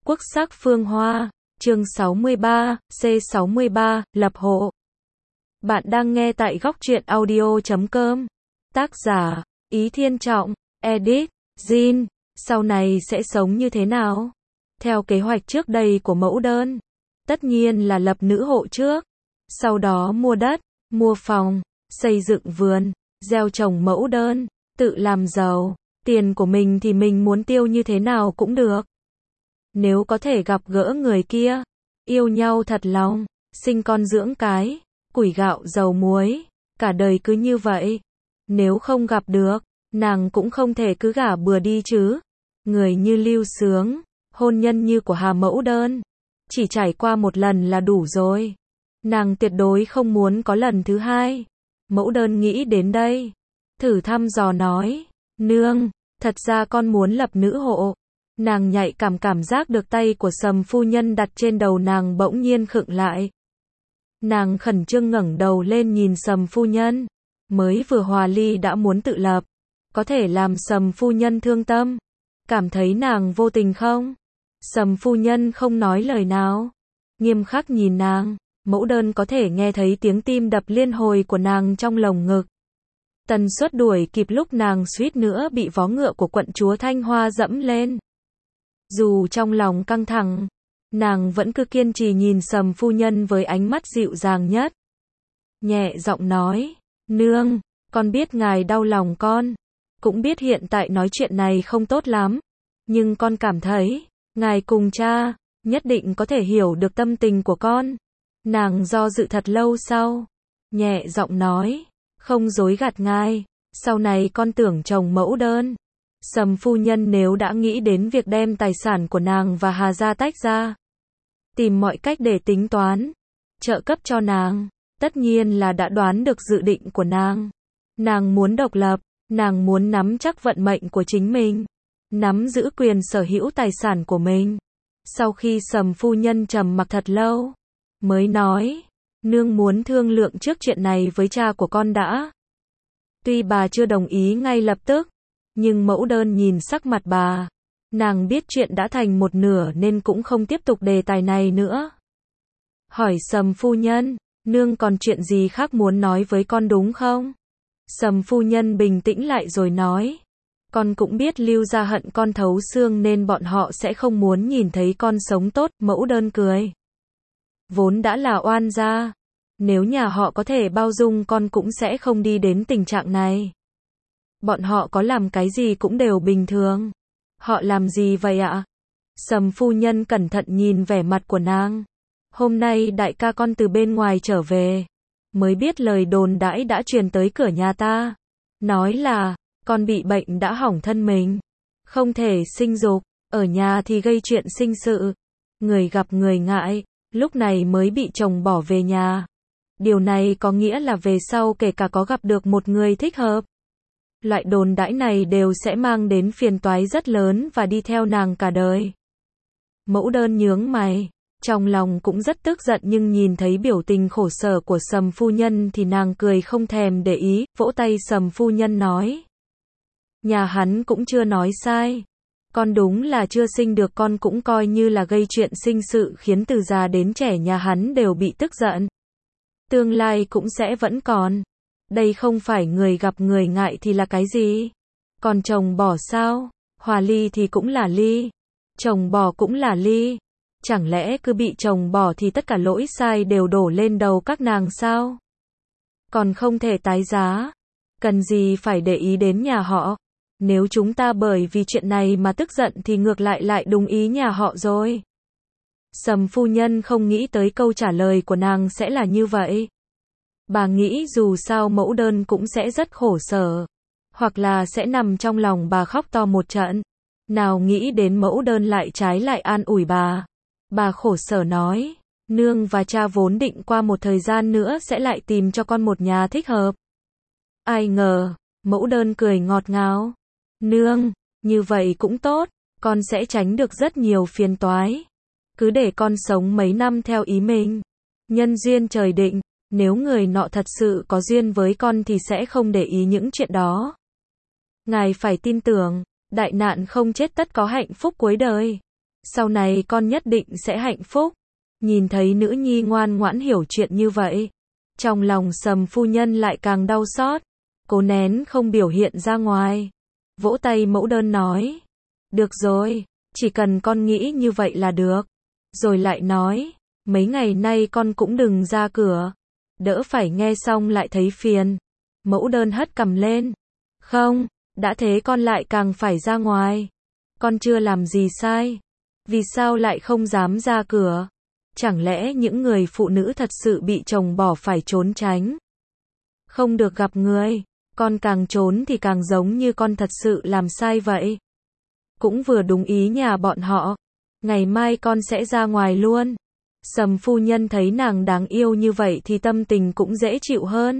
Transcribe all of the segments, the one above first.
Quốc sắc phương hoa, chương 63, C63, lập hộ. Bạn đang nghe tại góc truyện audio.com. Tác giả, Ý Thiên Trọng, edit, Jin. Sau này sẽ sống như thế nào? Theo kế hoạch trước đây của mẫu đơn, tất nhiên là lập nữ hộ trước. Sau đó mua đất, mua phòng, xây dựng vườn, gieo trồng mẫu đơn, tự làm giàu. Tiền của mình thì mình muốn tiêu như thế nào cũng được. Nếu có thể gặp gỡ người kia, yêu nhau thật lòng, sinh con dưỡng cái, củi gạo dầu muối, cả đời cứ như vậy. Nếu không gặp được, nàng cũng không thể cứ gả bừa đi chứ. Người như Lưu Sướng, hôn nhân như của Hà Mẫu Đơn, chỉ trải qua một lần là đủ rồi. Nàng tuyệt đối không muốn có lần thứ hai. Mẫu Đơn nghĩ đến đây, thử thăm dò nói, nương, thật ra con muốn lập nữ hộ. Nàng nhạy cảm giác được tay của Sầm phu nhân đặt trên đầu nàng bỗng nhiên khựng lại. Nàng khẩn trương ngẩng đầu lên nhìn Sầm phu nhân, mới vừa hòa ly đã muốn tự lập, có thể làm Sầm phu nhân thương tâm, cảm thấy nàng vô tình không? Sầm phu nhân không nói lời nào, nghiêm khắc nhìn nàng, Mẫu Đơn có thể nghe thấy tiếng tim đập liên hồi của nàng trong lồng ngực. Tần suất đuổi kịp lúc nàng suýt nữa bị vó ngựa của quận chúa Thanh Hoa dẫm lên. Dù trong lòng căng thẳng, nàng vẫn cứ kiên trì nhìn Sầm phu nhân với ánh mắt dịu dàng nhất. Nhẹ giọng nói, nương, con biết ngài đau lòng con, cũng biết hiện tại nói chuyện này không tốt lắm, nhưng con cảm thấy, ngài cùng cha, nhất định có thể hiểu được tâm tình của con. Nàng do dự thật lâu sau, nhẹ giọng nói, không dối gạt ngài, sau này con tưởng chồng Mẫu Đơn. Sầm phu nhân nếu đã nghĩ đến việc đem tài sản của nàng và Hà gia tách ra, tìm mọi cách để tính toán, trợ cấp cho nàng, tất nhiên là đã đoán được dự định của nàng. Nàng muốn độc lập, nàng muốn nắm chắc vận mệnh của chính mình, nắm giữ quyền sở hữu tài sản của mình. Sau khi Sầm phu nhân trầm mặc thật lâu, mới nói, nương muốn thương lượng trước chuyện này với cha của con đã. Tuy bà chưa đồng ý ngay lập tức, nhưng Mẫu Đơn nhìn sắc mặt bà, nàng biết chuyện đã thành một nửa nên cũng không tiếp tục đề tài này nữa. Hỏi Sầm phu nhân, nương còn chuyện gì khác muốn nói với con đúng không? Sầm phu nhân bình tĩnh lại rồi nói, con cũng biết Lưu gia hận con thấu xương nên bọn họ sẽ không muốn nhìn thấy con sống tốt. Mẫu Đơn cười, vốn đã là oan gia, nếu nhà họ có thể bao dung con cũng sẽ không đi đến tình trạng này. Bọn họ có làm cái gì cũng đều bình thường. Họ làm gì vậy ạ? Sầm phu nhân cẩn thận nhìn vẻ mặt của nàng. Hôm nay đại ca con từ bên ngoài trở về, mới biết lời đồn đãi đã truyền tới cửa nhà ta. Nói là, con bị bệnh đã hỏng thân mình, không thể sinh dục, ở nhà thì gây chuyện sinh sự. Người gặp người ngại, lúc này mới bị chồng bỏ về nhà. Điều này có nghĩa là về sau kể cả có gặp được một người thích hợp, loại đồn đãi này đều sẽ mang đến phiền toái rất lớn và đi theo nàng cả đời. Mẫu Đơn nhướng mày, trong lòng cũng rất tức giận nhưng nhìn thấy biểu tình khổ sở của Sầm phu nhân thì nàng cười không thèm để ý, vỗ tay Sầm phu nhân nói. Nhà hắn cũng chưa nói sai. Con đúng là chưa sinh được con cũng coi như là gây chuyện sinh sự khiến từ già đến trẻ nhà hắn đều bị tức giận. Tương lai cũng sẽ vẫn còn. Đây không phải người gặp người ngại thì là cái gì? Còn chồng bỏ sao? Hòa ly thì cũng là ly, chồng bỏ cũng là ly. Chẳng lẽ cứ bị chồng bỏ thì tất cả lỗi sai đều đổ lên đầu các nàng sao? Còn không thể tái giá. Cần gì phải để ý đến nhà họ? Nếu chúng ta bởi vì chuyện này mà tức giận thì ngược lại đúng ý nhà họ rồi. Sầm phu nhân không nghĩ tới câu trả lời của nàng sẽ là như vậy. Bà nghĩ dù sao Mẫu Đơn cũng sẽ rất khổ sở, hoặc là sẽ nằm trong lòng bà khóc to một trận. Nào nghĩ đến Mẫu Đơn lại trái lại an ủi bà. Bà khổ sở nói, nương và cha vốn định qua một thời gian nữa sẽ lại tìm cho con một nhà thích hợp. Ai ngờ, Mẫu Đơn cười ngọt ngào. Nương, như vậy cũng tốt, con sẽ tránh được rất nhiều phiền toái. Cứ để con sống mấy năm theo ý mình. Nhân duyên trời định. Nếu người nọ thật sự có duyên với con thì sẽ không để ý những chuyện đó. Ngài phải tin tưởng, đại nạn không chết tất có hạnh phúc cuối đời. Sau này con nhất định sẽ hạnh phúc. Nhìn thấy nữ nhi ngoan ngoãn hiểu chuyện như vậy, trong lòng Sầm phu nhân lại càng đau xót, cố nén không biểu hiện ra ngoài. Vỗ tay mẫu đơn nói, được rồi, chỉ cần con nghĩ như vậy là được. Rồi lại nói, mấy ngày nay con cũng đừng ra cửa, đỡ phải nghe xong lại thấy phiền. Mẫu đơn hất cằm lên, không, đã thế con lại càng phải ra ngoài. Con chưa làm gì sai, vì sao lại không dám ra cửa? Chẳng lẽ những người phụ nữ thật sự bị chồng bỏ phải trốn tránh, không được gặp người? Con càng trốn thì càng giống như con thật sự làm sai vậy. Cũng vừa đúng ý nhà bọn họ. Ngày mai con sẽ ra ngoài luôn. Sầm phu nhân thấy nàng đáng yêu như vậy thì tâm tình cũng dễ chịu hơn.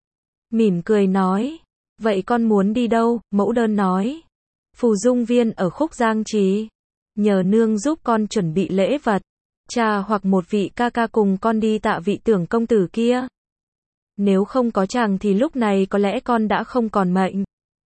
Mỉm cười nói, vậy con muốn đi đâu? Mẫu đơn nói, Phù Dung Viên ở Khúc Giang Trì. Nhờ nương giúp con chuẩn bị lễ vật. Cha hoặc một vị ca ca cùng con đi tạ vị Tưởng công tử kia. Nếu không có chàng thì lúc này có lẽ con đã không còn mệnh.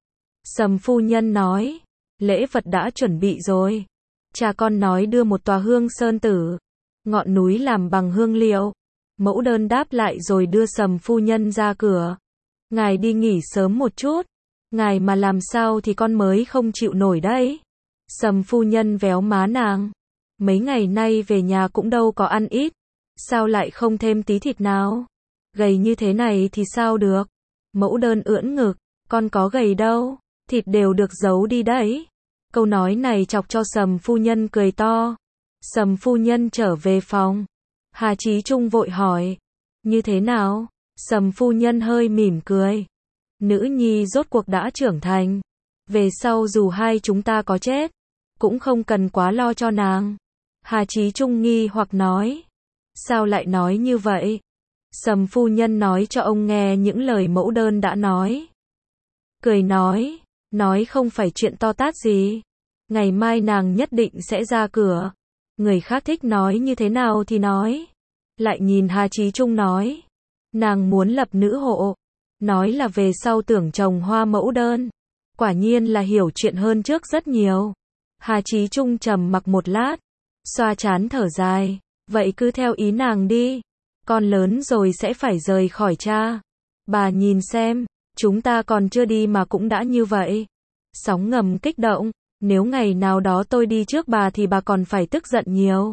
Sầm phu nhân nói, lễ vật đã chuẩn bị rồi. Cha con nói đưa một tòa hương sơn tử, ngọn núi làm bằng hương liệu. Mẫu đơn đáp lại rồi đưa Sầm phu nhân ra cửa. Ngài đi nghỉ sớm một chút. Ngài mà làm sao thì con mới không chịu nổi đấy. Sầm phu nhân véo má nàng. Mấy ngày nay về nhà cũng đâu có ăn ít. Sao lại không thêm tí thịt nào? Gầy như thế này thì sao được? Mẫu đơn ưỡn ngực, con có gầy đâu, thịt đều được giấu đi đấy. Câu nói này chọc cho Sầm phu nhân cười to. Sầm phu nhân trở về phòng. Hà Chí Trung vội hỏi, như thế nào? Sầm phu nhân hơi mỉm cười. Nữ nhi rốt cuộc đã trưởng thành. Về sau dù hai chúng ta có chết, cũng không cần quá lo cho nàng. Hà Chí Trung nghi hoặc nói, sao lại nói như vậy? Sầm phu nhân nói cho ông nghe những lời mẫu đơn đã nói. Cười nói không phải chuyện to tát gì. Ngày mai nàng nhất định sẽ ra cửa. Người khác thích nói như thế nào thì nói. Lại nhìn Hà Chí Trung nói, nàng muốn lập nữ hộ. Nói là về sau tưởng chồng Hoa mẫu đơn. Quả nhiên là hiểu chuyện hơn trước rất nhiều. Hà Chí Trung trầm mặc một lát, xoa trán thở dài, vậy cứ theo ý nàng đi. Con lớn rồi sẽ phải rời khỏi cha. Bà nhìn xem, chúng ta còn chưa đi mà cũng đã như vậy. Sóng ngầm kích động, nếu ngày nào đó tôi đi trước bà thì bà còn phải tức giận nhiều.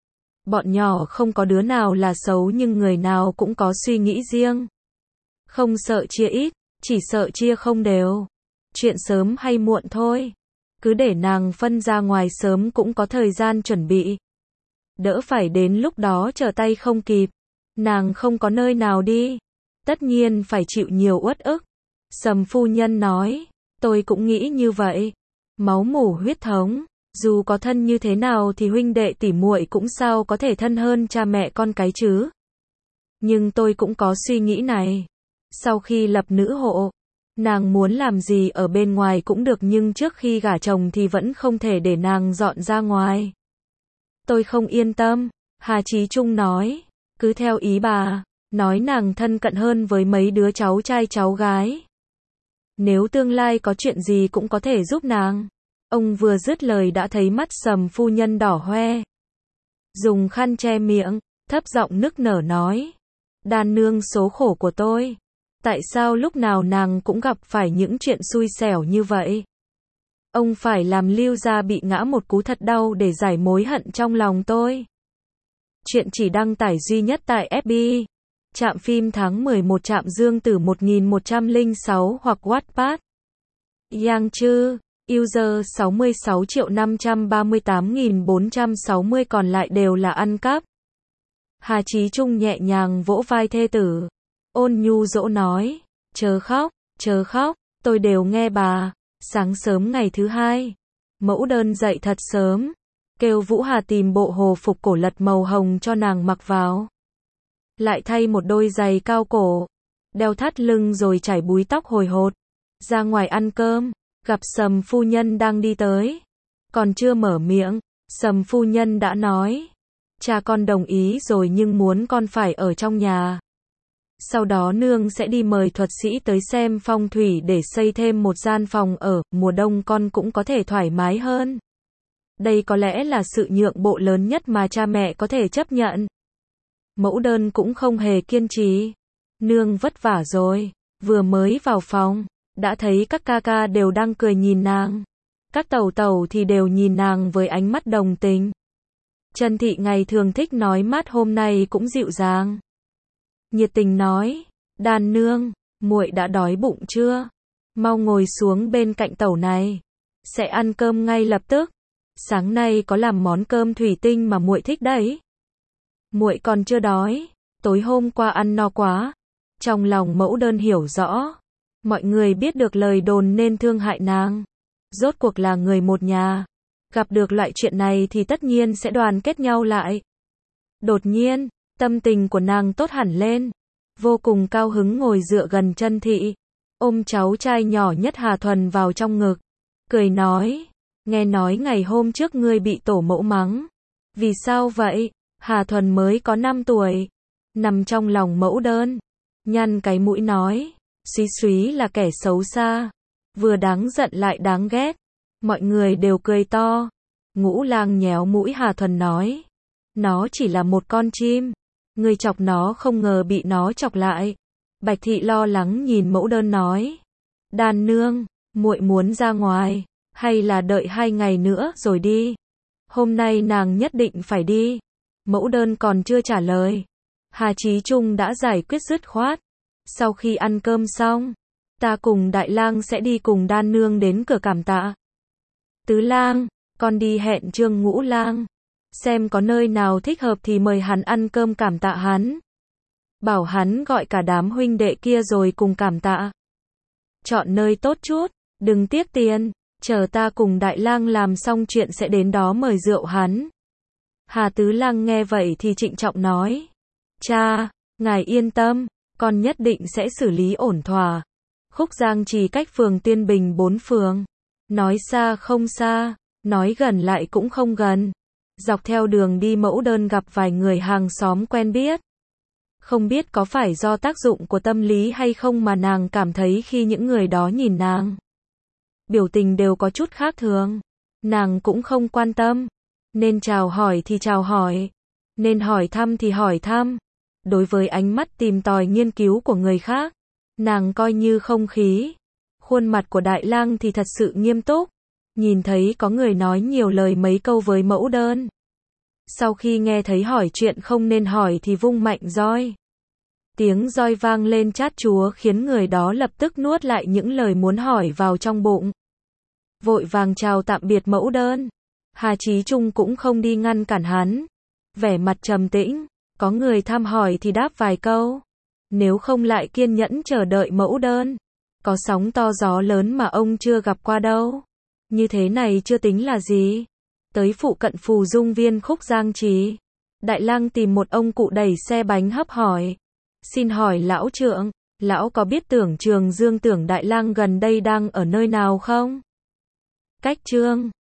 Bọn nhỏ không có đứa nào là xấu nhưng người nào cũng có suy nghĩ riêng. Không sợ chia ít, chỉ sợ chia không đều. Chuyện sớm hay muộn thôi. Cứ để nàng phân ra ngoài sớm cũng có thời gian chuẩn bị. Đỡ phải đến lúc đó trở tay không kịp. Nàng không có nơi nào đi. Tất nhiên phải chịu nhiều uất ức. Sầm phu nhân nói, tôi cũng nghĩ như vậy. Máu mủ huyết thống, dù có thân như thế nào thì huynh đệ tỉ muội cũng sao có thể thân hơn cha mẹ con cái chứ. Nhưng tôi cũng có suy nghĩ này. Sau khi lập nữ hộ, nàng muốn làm gì ở bên ngoài cũng được nhưng trước khi gả chồng thì vẫn không thể để nàng dọn ra ngoài. Tôi không yên tâm, Hà Chí Trung nói, cứ theo ý bà, nói nàng thân cận hơn với mấy đứa cháu trai cháu gái. Nếu tương lai có chuyện gì cũng có thể giúp nàng. Ông vừa dứt lời đã thấy mắt Sầm phu nhân đỏ hoe. Dùng khăn che miệng, thấp giọng nức nở nói, đàn nương số khổ của tôi. Tại sao lúc nào nàng cũng gặp phải những chuyện xui xẻo như vậy? Ông phải làm Lưu gia bị ngã một cú thật đau để giải mối hận trong lòng tôi. Chuyện chỉ đăng tải duy nhất tại FB. Trạm phim tháng 11 Trạm Dương Tử 1106 hoặc Wattpad. Yang Chư, user 66.538.460 còn lại đều là ăn cắp. Hà Chí Trung nhẹ nhàng vỗ vai thê tử. Ôn nhu dỗ nói, chớ khóc, tôi đều nghe bà. Sáng sớm ngày thứ hai, mẫu đơn dậy thật sớm, kêu Vũ Hà tìm bộ hồ phục cổ lật màu hồng cho nàng mặc vào. Lại thay một đôi giày cao cổ, đeo thắt lưng rồi chải búi tóc hồi hột. Ra ngoài ăn cơm, gặp Sầm phu nhân đang đi tới. Còn chưa mở miệng, Sầm phu nhân đã nói, cha con đồng ý rồi nhưng muốn con phải ở trong nhà. Sau đó nương sẽ đi mời thuật sĩ tới xem phong thủy để xây thêm một gian phòng ở, mùa đông con cũng có thể thoải mái hơn. Đây có lẽ là sự nhượng bộ lớn nhất mà cha mẹ có thể chấp nhận. Mẫu đơn cũng không hề kiên trì. Nương vất vả rồi. Vừa mới vào phòng, đã thấy các ca ca đều đang cười nhìn nàng. Các tẩu tẩu thì đều nhìn nàng với ánh mắt đồng tình. Trần Thị ngày thường thích nói mát hôm nay cũng dịu dàng. Nhiệt tình nói, Đàn nương, muội đã đói bụng chưa? Mau ngồi xuống bên cạnh tẩu này. Sẽ ăn cơm ngay lập tức. Sáng nay có làm món cơm thủy tinh mà muội thích đấy. Muội còn chưa đói, tối hôm qua ăn no quá. Trong lòng mẫu đơn hiểu rõ. Mọi người biết được lời đồn nên thương hại nàng. Rốt cuộc là người một nhà. Gặp được loại chuyện này thì tất nhiên sẽ đoàn kết nhau lại. Đột nhiên, tâm tình của nàng tốt hẳn lên. Vô cùng cao hứng ngồi dựa gần Trân Thị. Ôm cháu trai nhỏ nhất Hà Thuần vào trong ngực. Cười nói, nghe nói ngày hôm trước ngươi bị tổ mẫu mắng. Vì sao vậy? Hà Thuần mới có 5 tuổi. Nằm trong lòng mẫu đơn. Nhăn cái mũi nói, Súy là kẻ xấu xa. Vừa đáng giận lại đáng ghét. Mọi người đều cười to. Ngũ Lang nhéo mũi Hà Thuần nói, nó chỉ là một con chim. Ngươi chọc nó không ngờ bị nó chọc lại. Bạch Thị lo lắng nhìn mẫu đơn nói, Đàn nương, muội muốn ra ngoài, hay là đợi 2 ngày nữa rồi đi? Hôm nay nàng nhất định phải đi. Mẫu đơn còn chưa trả lời. Hà Chí Trung đã giải quyết dứt khoát. Sau khi ăn cơm xong, ta cùng Đại Lang sẽ đi cùng Đan nương đến cửa cảm tạ. Tứ Lang, con đi hẹn Trương Ngũ Lang. Xem có nơi nào thích hợp thì mời hắn ăn cơm cảm tạ hắn. Bảo hắn gọi cả đám huynh đệ kia rồi cùng cảm tạ. Chọn nơi tốt chút, đừng tiếc tiền. Chờ ta cùng Đại Lang làm xong chuyện sẽ đến đó mời rượu hắn. Hà Tứ Lang nghe vậy thì trịnh trọng nói, cha, ngài yên tâm, con nhất định sẽ xử lý ổn thỏa. Khúc Giang chỉ cách phường Tiên Bình 4 phường. Nói xa không xa, nói gần lại cũng không gần. Dọc theo đường đi mẫu đơn gặp vài người hàng xóm quen biết. Không biết có phải do tác dụng của tâm lý hay không mà nàng cảm thấy khi những người đó nhìn nàng, biểu tình đều có chút khác thường. Nàng cũng không quan tâm. Nên chào hỏi thì chào hỏi. Nên hỏi thăm thì hỏi thăm. Đối với ánh mắt tìm tòi nghiên cứu của người khác, nàng coi như không khí. Khuôn mặt của Đại Lang thì thật sự nghiêm túc. Nhìn thấy có người nói nhiều lời mấy câu với mẫu đơn. Sau khi nghe thấy hỏi chuyện không nên hỏi thì vung mạnh roi. Tiếng roi vang lên chát chúa khiến người đó lập tức nuốt lại những lời muốn hỏi vào trong bụng. Vội vàng chào tạm biệt mẫu đơn. Hà Chí Trung cũng không đi ngăn cản hắn. Vẻ mặt trầm tĩnh, có người thăm hỏi thì đáp vài câu. Nếu không lại kiên nhẫn chờ đợi mẫu đơn. Có sóng to gió lớn mà ông chưa gặp qua đâu. Như thế này chưa tính là gì. Tới phụ cận Phù Dung Viên Khúc Giang Trì. Đại Lang tìm một ông cụ đẩy xe bánh hấp hỏi. Xin hỏi lão trượng, lão có biết Tưởng Trường Dương Tưởng Đại Lang gần đây đang ở nơi nào không? Cách Trương